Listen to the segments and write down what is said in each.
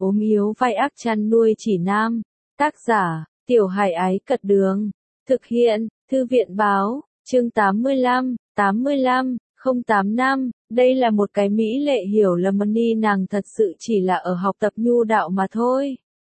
ốm yếu vai ác chăn nuôi chỉ nam. Tác giả, Tiểu Hải Ái Cật Đường. Thực hiện, Thư viện Báo, chương 85, 085, đây là một cái mỹ lệ hiểu lầm Money nàng thật sự chỉ là ở học tập nhu đạo mà thôi.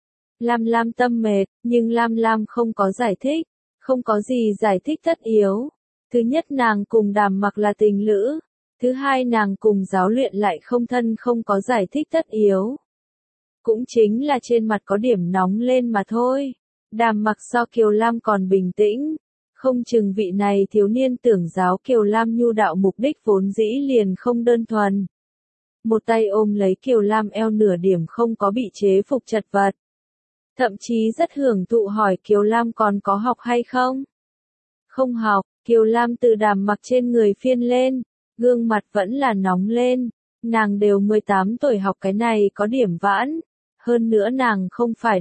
Lam Lam tâm mệt, nhưng Lam Lam không có giải thích, không có gì giải thích tất yếu. Thứ nhất nàng cùng Đàm Mặc là tình lữ, thứ hai nàng cùng giáo luyện lại không thân không có giải thích tất yếu. Cũng chính là trên mặt có điểm nóng lên mà thôi. Đàm Mặc so Kiều Lam còn bình tĩnh, không chừng vị này thiếu niên tưởng giáo Kiều Lam nhu đạo mục đích vốn dĩ liền không đơn thuần. Một tay ôm lấy Kiều Lam eo nửa điểm không có bị chế phục chật vật. Thậm chí rất hưởng thụ hỏi Kiều Lam còn có học hay không? Không học, Kiều Lam từ Đàm Mặc trên người phiên lên, gương mặt vẫn là nóng lên, nàng đều 18 tuổi học cái này có điểm vãn, hơn nữa nàng không phải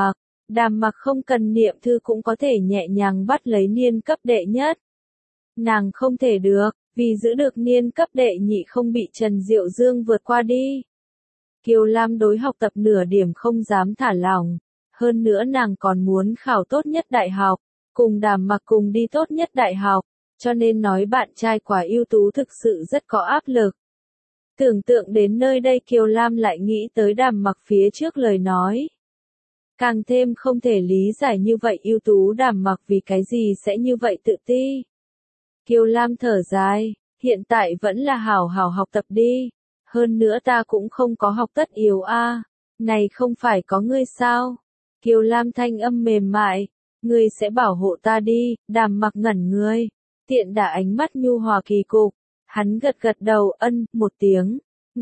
Đàm Mặc không cần niệm thư cũng có thể nhẹ nhàng bắt lấy niên cấp đệ nhất. Nàng không thể được, vì giữ được niên cấp đệ nhị không bị Trần Diệu Dương vượt qua đi. Kiều Lam đối học tập nửa điểm không dám thả lỏng, hơn nữa nàng còn muốn khảo tốt nhất đại học, cùng Đàm Mặc cùng đi tốt nhất đại học, cho nên nói bạn trai quá ưu tú thực sự rất có áp lực. Tưởng tượng đến nơi đây Kiều Lam lại nghĩ tới Đàm Mặc phía trước lời nói. Càng thêm không thể lý giải như vậy ưu tú Đàm Mặc vì cái gì sẽ như vậy tự ti. Kiều Lam thở dài, hiện tại vẫn là hảo hảo học tập đi, hơn nữa ta cũng không có học tất yếu a. Này không phải có ngươi sao? Kiều Lam thanh âm mềm mại, ngươi sẽ bảo hộ ta đi. Đàm Mặc ngẩn người, tiện đả ánh mắt nhu hòa kỳ cục, hắn gật gật đầu ân một tiếng,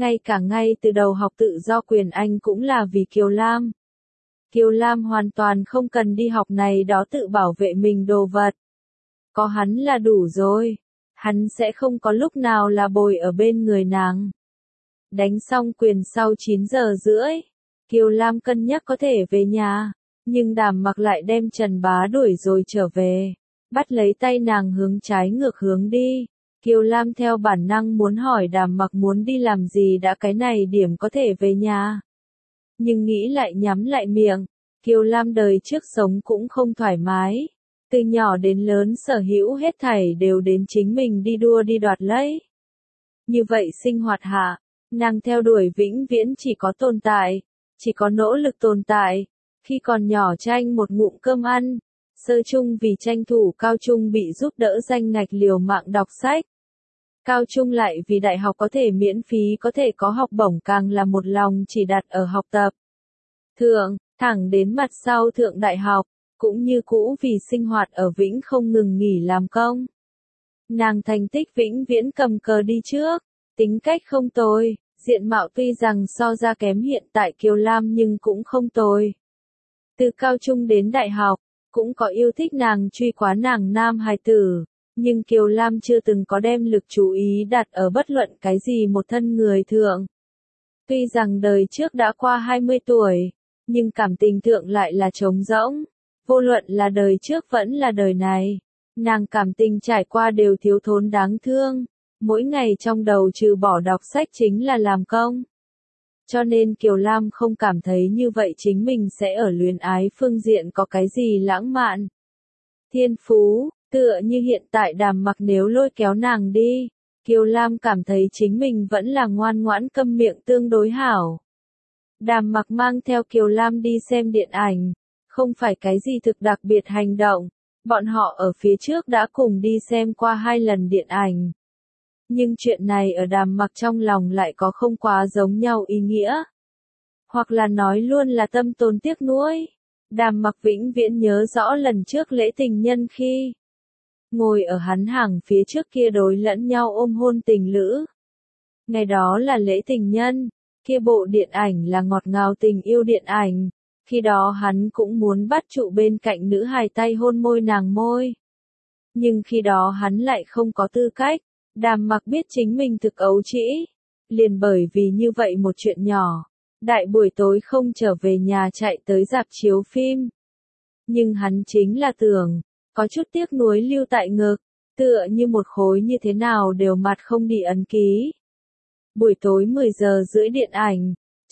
ngay từ đầu học tự do quyền Anh cũng là vì Kiều Lam. Kiều Lam hoàn toàn không cần đi học này đó tự bảo vệ mình đồ vật. Có hắn là đủ rồi, hắn sẽ không có lúc nào là bồi ở bên người nàng. Đánh xong quyền sau 9 giờ rưỡi, Kiều Lam cân nhắc có thể về nhà, nhưng Đàm Mặc lại đem Trần Bá đuổi rồi trở về, bắt lấy tay nàng hướng trái ngược hướng đi. Kiều Lam theo bản năng muốn hỏi Đàm Mặc muốn đi làm gì đã cái này điểm có thể về nhà. Nhưng nghĩ lại nhắm lại miệng, Kiều Lam đời trước sống cũng không thoải mái. Từ nhỏ đến lớn sở hữu hết thảy đều đến chính mình đi đua đi đoạt lấy. Như vậy sinh hoạt hạ, nàng theo đuổi vĩnh viễn chỉ có tồn tại, chỉ có nỗ lực tồn tại. Khi còn nhỏ tranh một ngụm cơm ăn, sơ trung vì tranh thủ cao trung bị giúp đỡ danh ngạch liều mạng đọc sách. Cao trung lại vì đại học có thể miễn phí có thể có học bổng càng là một lòng chỉ đặt ở học tập. Thẳng đến mặt sau thượng đại học, cũng như cũ vì sinh hoạt ở Vĩnh không ngừng nghỉ làm công. Nàng thành tích vĩnh viễn cầm cờ đi trước, tính cách không tồi, diện mạo tuy rằng so ra kém hiện tại Kiều Lam nhưng cũng không tồi. Từ cao trung đến đại học, cũng có yêu thích nàng truy quá nàng nam hài tử, nhưng Kiều Lam chưa từng có đem lực chú ý đặt ở bất luận cái gì một thân người thượng. Tuy rằng đời trước đã qua 20 tuổi, nhưng cảm tình thượng lại là trống rỗng. Vô luận là đời trước vẫn là đời này, nàng cảm tình trải qua đều thiếu thốn đáng thương, mỗi ngày trong đầu trừ bỏ đọc sách chính là làm công. Cho nên Kiều Lam không cảm thấy như vậy chính mình sẽ ở luyến ái phương diện có cái gì lãng mạn. Thiên phú, tựa như hiện tại Đàm Mặc nếu lôi kéo nàng đi, Kiều Lam cảm thấy chính mình vẫn là ngoan ngoãn câm miệng tương đối hảo. Đàm Mặc mang theo Kiều Lam đi xem điện ảnh, không phải cái gì thực đặc biệt hành động, bọn họ ở phía trước đã cùng đi xem qua 2 lần điện ảnh. Nhưng chuyện này ở Đàm Mặc trong lòng lại có không quá giống nhau ý nghĩa. Hoặc là nói luôn là tâm tồn tiếc nuối. Đàm Mặc vĩnh viễn nhớ rõ lần trước lễ tình nhân khi ngồi ở hắn hàng phía trước kia đối lẫn nhau ôm hôn tình lữ. Ngày đó là lễ tình nhân, kia bộ điện ảnh là ngọt ngào tình yêu điện ảnh. Khi đó hắn cũng muốn bắt trụ bên cạnh nữ hài tay hôn môi nàng môi. Nhưng khi đó hắn lại không có tư cách. Đàm Mặc biết chính mình thực ấu trĩ. Liền bởi vì như vậy một chuyện nhỏ, đại buổi tối không trở về nhà chạy tới rạp chiếu phim. Nhưng hắn chính là tưởng, có chút tiếc nuối lưu tại ngực, tựa như một khối như thế nào đều mặt không đi ấn ký. Buổi tối 10 giờ rưỡi điện ảnh,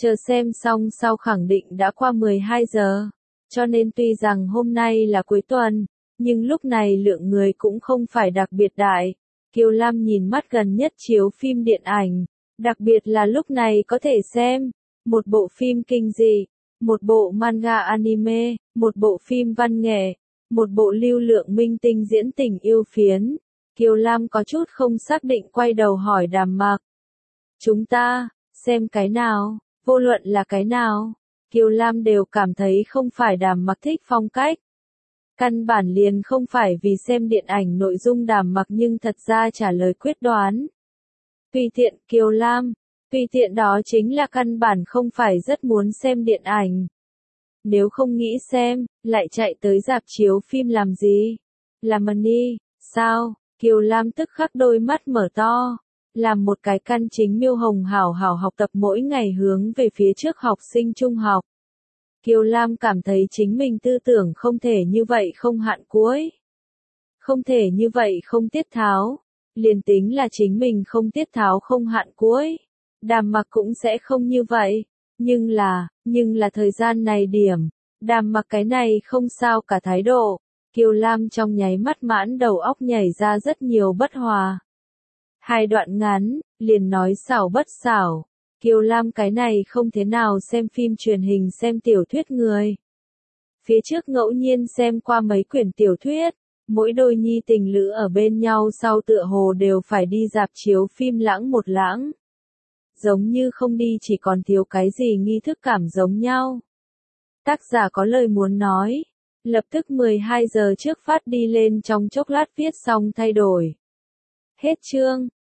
Chờ xem xong sau khẳng định đã qua 12 giờ. Cho nên tuy rằng hôm nay là cuối tuần, nhưng lúc này lượng người cũng không phải đặc biệt đại. Kiều Lam nhìn mắt gần nhất chiếu phim điện ảnh, đặc biệt là lúc này có thể xem một bộ phim kinh dị, một bộ manga anime, một bộ phim văn nghệ, một bộ lưu lượng minh tinh diễn tình yêu phiến. Kiều Lam có chút không xác định quay đầu hỏi Đàm Mặc. Chúng ta, xem cái nào, vô luận là cái nào, Kiều Lam đều cảm thấy không phải Đàm Mặc thích phong cách. Căn bản liền không phải vì xem điện ảnh nội dung Đàm Mặc nhưng thật ra trả lời quyết đoán. Tùy tiện Kiều Lam, tùy tiện đó chính là căn bản không phải rất muốn xem điện ảnh. Nếu không nghĩ xem, lại chạy tới rạp chiếu phim làm gì? Làm money, sao? Kiều Lam tức khắc đôi mắt mở to. Làm một cái căn chính Miêu Hồng hảo hảo học tập mỗi ngày hướng về phía trước học sinh trung học. Kiều Lam cảm thấy chính mình tư tưởng không thể như vậy không hạn cuối. Không thể như vậy không tiết tháo. Liền tính là chính mình không tiết tháo không hạn cuối. Đàm Mặc cũng sẽ không như vậy. Nhưng là thời gian này điểm. Đàm Mặc cái này không sao cả thái độ. Kiều Lam trong nháy mắt mãn đầu óc nhảy ra rất nhiều bất hòa. Hai đoạn ngắn, liền nói xảo bất xảo. Kiều Lam cái này không thế nào xem phim truyền hình xem tiểu thuyết người. Phía trước ngẫu nhiên xem qua mấy quyển tiểu thuyết, mỗi đôi nhi tình lữ ở bên nhau sau tựa hồ đều phải đi rạp chiếu phim lãng một lãng. Giống như không đi chỉ còn thiếu cái gì nghi thức cảm giống nhau. Tác giả có lời muốn nói, lập tức 12 giờ trước phát đi lên trong chốc lát viết xong thay đổi. Hết chương.